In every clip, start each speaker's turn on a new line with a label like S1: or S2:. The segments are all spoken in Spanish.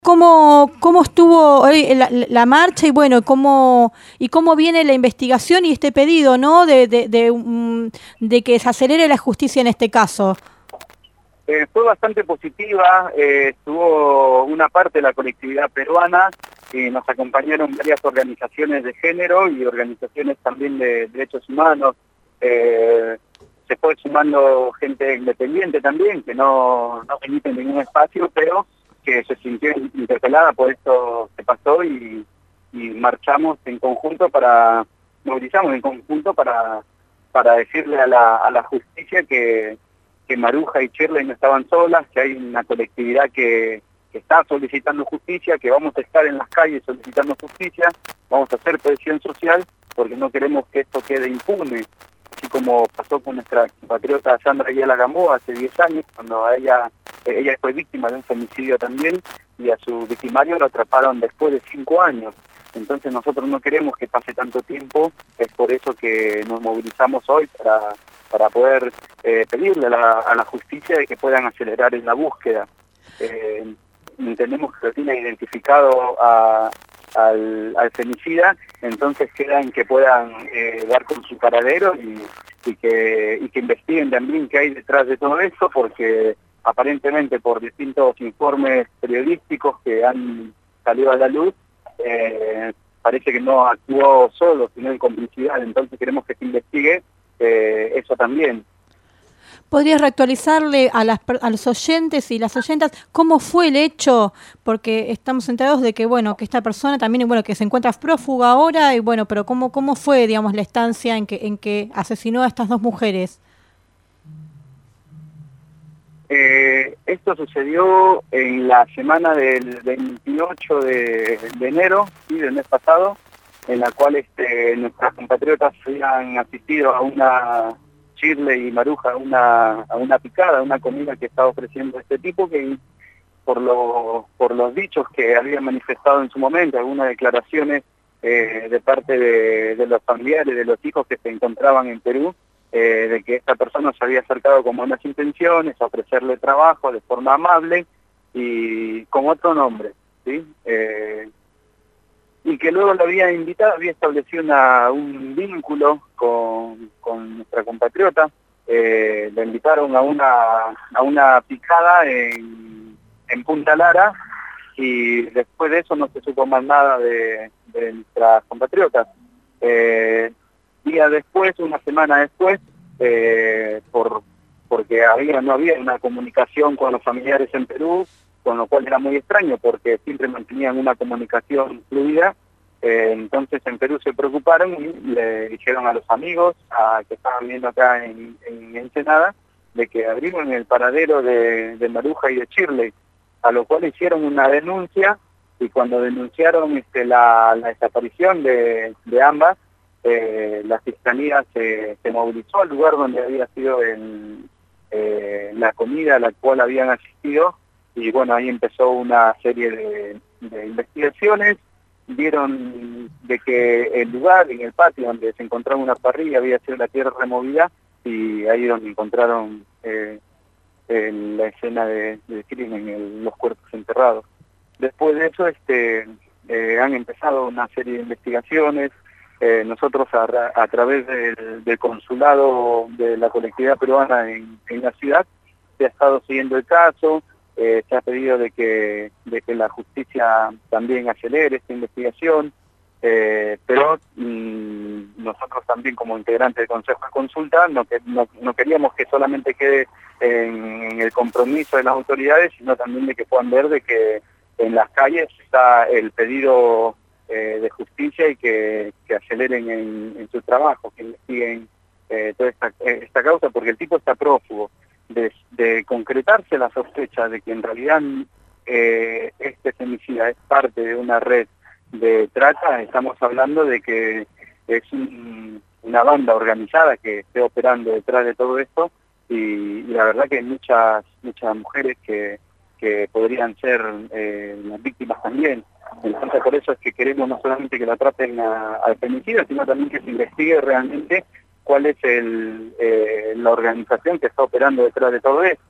S1: cómo estuvo hoy la marcha y bueno, cómo viene la investigación y este pedido, ¿no? De que se acelere la justicia en este caso.
S2: Fue bastante positiva, estuvo una parte de la colectividad peruana, y nos acompañaron varias organizaciones de género y organizaciones también de derechos humanos. Eh, Se fue sumando gente independiente también, que no emite ningún espacio, pero que se sintió interpelada por esto que pasó y marchamos en conjunto movilizamos en conjunto para decirle a la justicia que Maruja y Shirley no estaban solas, que hay una colectividad que está solicitando justicia, que vamos a estar en las calles solicitando justicia, vamos a hacer presión social, porque no queremos que esto quede impune, así como pasó con nuestra compatriota Sandra Ayala Gamboa hace 10 años, cuando ella fue víctima de un femicidio también, y a su victimario lo atraparon después de 5 años. Entonces nosotros no queremos que pase tanto tiempo, es por eso que nos movilizamos hoy para poder pedirle a la justicia de que puedan acelerar en la búsqueda. Entendemos que lo tiene identificado al femicida, entonces queda en que puedan dar con su paradero y que investiguen también qué hay detrás de todo esto, porque aparentemente por distintos informes periodísticos que han salido a la luz, parece que no actuó solo, sino en complicidad, entonces queremos que se investigue eso también.
S1: ¿Podrías reactualizarle a los oyentes y las oyentas cómo fue el hecho? Porque estamos enterados de que, bueno, que esta persona también, bueno, que se encuentra prófuga ahora y bueno, pero cómo fue, digamos, la estancia en que asesinó a estas dos mujeres.
S2: Esto sucedió en la semana del 28 de enero, ¿sí?, del mes pasado, en la cual nuestras compatriotas habían asistido a Shirley y Maruja, a una picada, una comida que estaba ofreciendo este tipo, que por los dichos que habían manifestado en su momento, algunas declaraciones de parte de los familiares, de los hijos que se encontraban en Perú, de que esta persona se había acercado con buenas intenciones, a ofrecerle trabajo de forma amable y con otro nombre, ¿sí? Y que luego lo había invitado, había establecido un vínculo con nuestra compatriota, la invitaron a una picada en Punta Lara, y después de eso no se supo más nada de nuestras compatriotas. Día después, una semana después, porque no había una comunicación con los familiares en Perú, con lo cual era muy extraño porque siempre mantenían una comunicación fluida. Entonces en Perú se preocuparon y le dijeron a los amigos que estaban viendo acá en Ensenada, de que abrieron el paradero de Maruja y de Shirley, a lo cual hicieron una denuncia, y cuando denunciaron la desaparición de ambas, la fiscalía se movilizó al lugar donde había sido la comida a la cual habían asistido, y bueno, ahí empezó una serie de investigaciones. Vieron de que el lugar, en el patio donde se encontraba una parrilla, había sido la tierra removida, y ahí donde encontraron la escena del crimen, los cuerpos enterrados. Después de eso han empezado una serie de investigaciones. Nosotros a través del consulado de la colectividad peruana en la ciudad se ha estado siguiendo el caso. Se ha pedido de que la justicia también acelere esta investigación, pero nosotros también, como integrantes del Consejo de Consulta, no queríamos que solamente quede en el compromiso de las autoridades, sino también de que puedan ver de que en las calles está el pedido de justicia, y que aceleren en su trabajo, que investiguen toda esta causa, porque el tipo está prófugo. De concretarse la sospecha de que en realidad este femicida es parte de una red de trata, estamos hablando de que es una banda organizada que esté operando detrás de todo esto, y la verdad que hay muchas mujeres que podrían ser las víctimas también. Entonces por eso es que queremos no solamente que la traten al femicida, sino también que se investigue realmente cuál es la organización que está operando detrás de todo esto.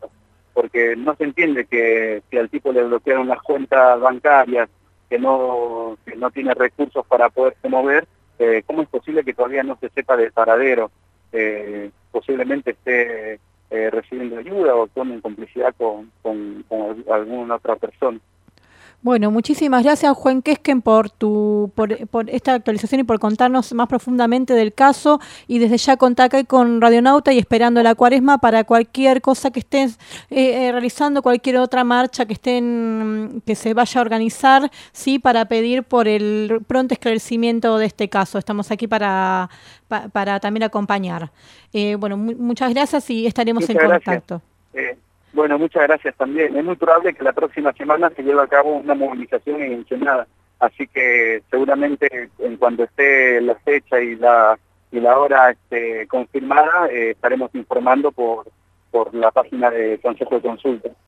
S2: porque no se entiende que si al tipo le bloquearon las cuentas bancarias, que no tiene recursos para poderse mover, ¿cómo es posible que todavía no se sepa del paradero? Posiblemente esté recibiendo ayuda o actuando en complicidad con alguna otra persona.
S1: Bueno, muchísimas gracias, Juan Quesquen, por esta actualización y por contarnos más profundamente del caso. Y desde ya contacté con Radionauta y esperando la Cuaresma para cualquier cosa que estén realizando, cualquier otra marcha que se vaya a organizar, sí, para pedir por el pronto esclarecimiento de este caso. Estamos aquí para también acompañar. Bueno, muchas gracias y estaremos en contacto.
S2: Bueno, muchas gracias también. Es muy probable que la próxima semana se lleve a cabo una movilización en Ensenada, así que seguramente en cuanto esté la fecha y la hora confirmada, estaremos informando por la página de Consejo de Consulta.